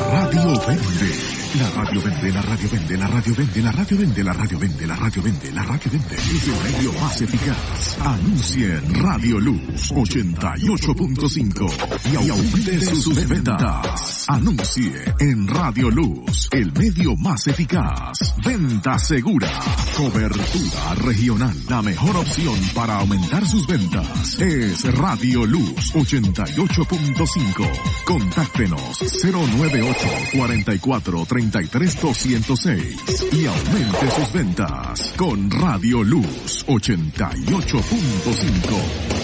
radio vende. La radio vende, la radio vende, la radio vende, la radio vende, la radio vende, la radio vende, la radio vende. Es el medio más eficaz. Anuncie en Radio Luz 88.5 y aumente sus ventas. Anuncie en Radio Luz, el medio más eficaz. Venta segura. Cobertura regional. La mejor opción para aumentar sus ventas es Radio Luz 88.5. Contáctenos 098-44-33-206 y aumente sus ventas con Radio Luz 88.5.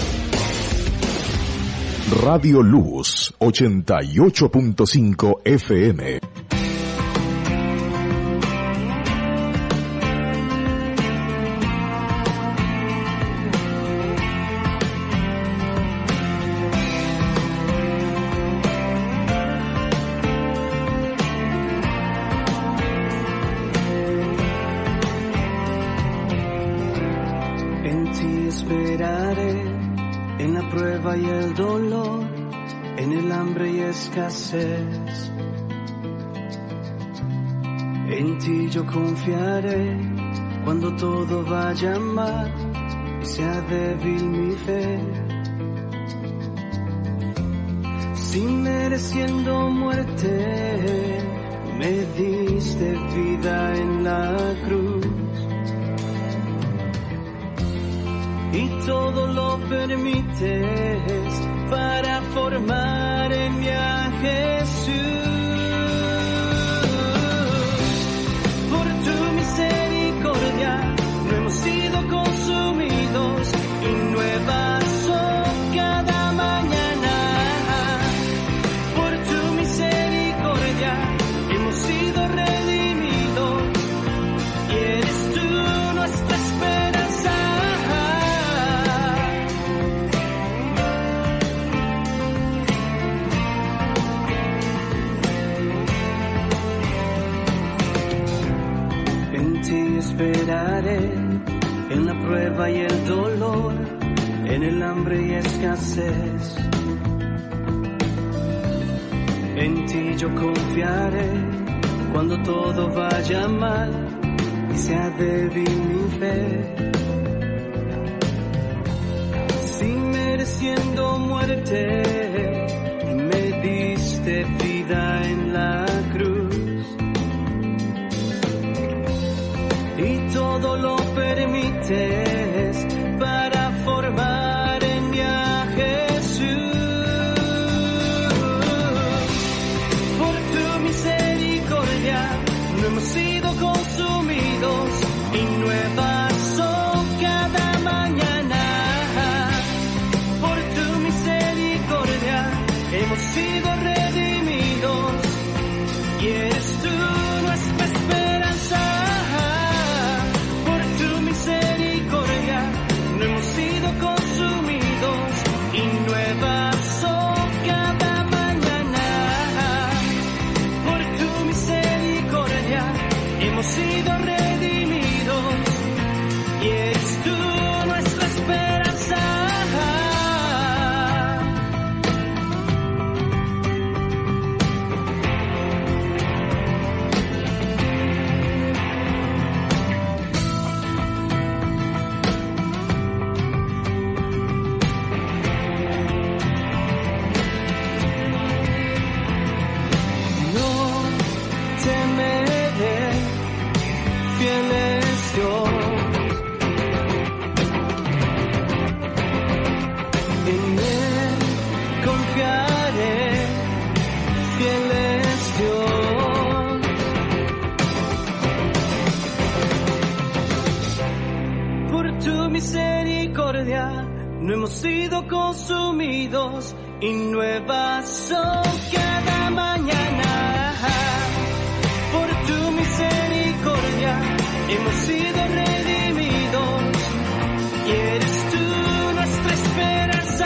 Radio Luz 88.5 FM. Y el dolor, en el hambre y escasez. En ti yo confiaré cuando todo vaya mal y sea débil mi fe. Si mereciendo muerte me diste vida en la cruz y todo lo permites para formar en mí a Jesús. Por tu misericordia no hemos sido consumidos y nuevas son cada mañana. Por tu misericordia hemos sido redimidos y eres tú nuestra esperanza. Esperaré en la prueba y el dolor, en el hambre y escasez. En ti yo confiaré cuando todo vaya mal y sea débil mi fe. Si mereciendo muerte me diste vida en la cruz y todo lo permites para formar en mí a Jesús. Por tu misericordia no hemos sido consumidos y nuevas son cada mañana. Por tu misericordia hemos sido redimidos y eres tú nuestra esperanza. No hemos sido consumidos y nuevas son cada mañana. Por tu misericordia hemos sido redimidos y eres tú nuestra esperanza. No hemos sido consumidos y nuevas son cada mañana. Por tu misericordia hemos sido redimidos y eres tú nuestra esperanza.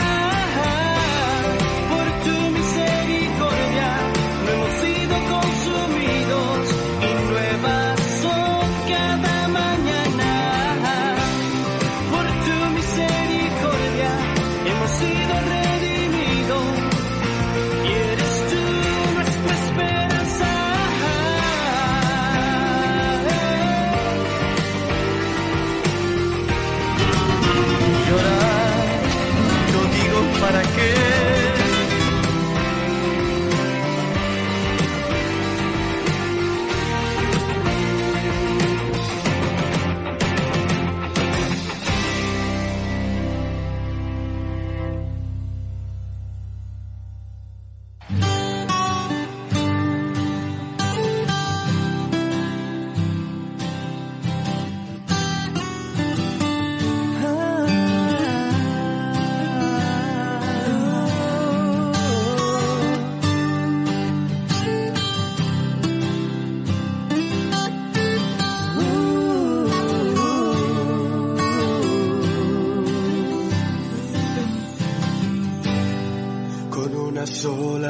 Por tu misericordia no hemos sido consumidos y nuevas son cada mañana. Por tu misericordia hemos sido redimidos y eres tú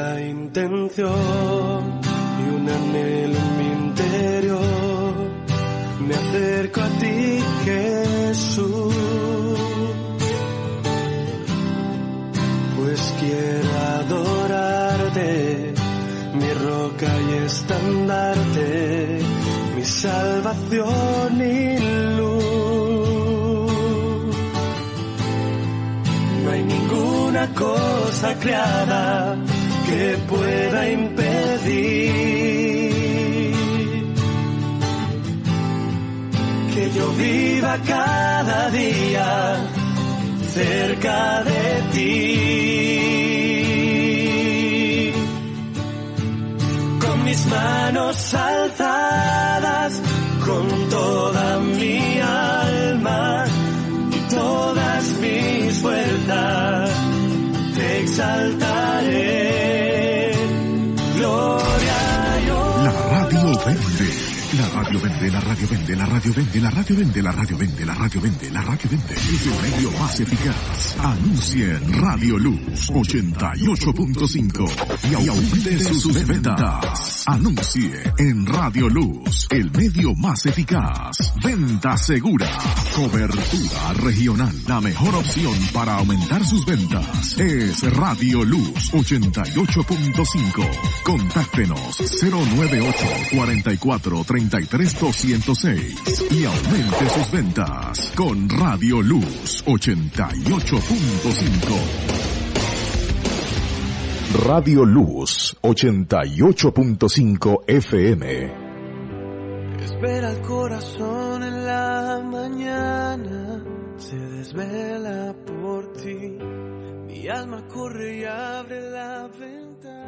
buena intención y un anhelo en mi interior. Me acerco a ti, Jesús, pues quiero adorarte, mi roca y estandarte, mi salvación y luz. No hay ninguna cosa creada que pueda impedir que yo viva cada día cerca de ti. Con mis manos alzadas, con toda mi alma y todas mis fuerzas, te exaltaré. Gloria a Dios. La radio vende. La radio vende, la radio vende, la radio vende, la radio vende, la radio vende, la radio vende, la radio vende. Es el medio más eficaz. Anuncie en Radio Luz 88.5 y aumente sus ventas. Anuncie en Radio Luz, el medio más eficaz. Venta segura. Cobertura regional. La mejor opción para aumentar sus ventas es Radio Luz 88.5. Contáctenos 098-44-33-206 y aumente sus ventas con Radio Luz 88.5. Radio Luz 88.5 FM. Espera el corazón en la mañana, se desvela por ti. Mi alma corre y abre la ventana.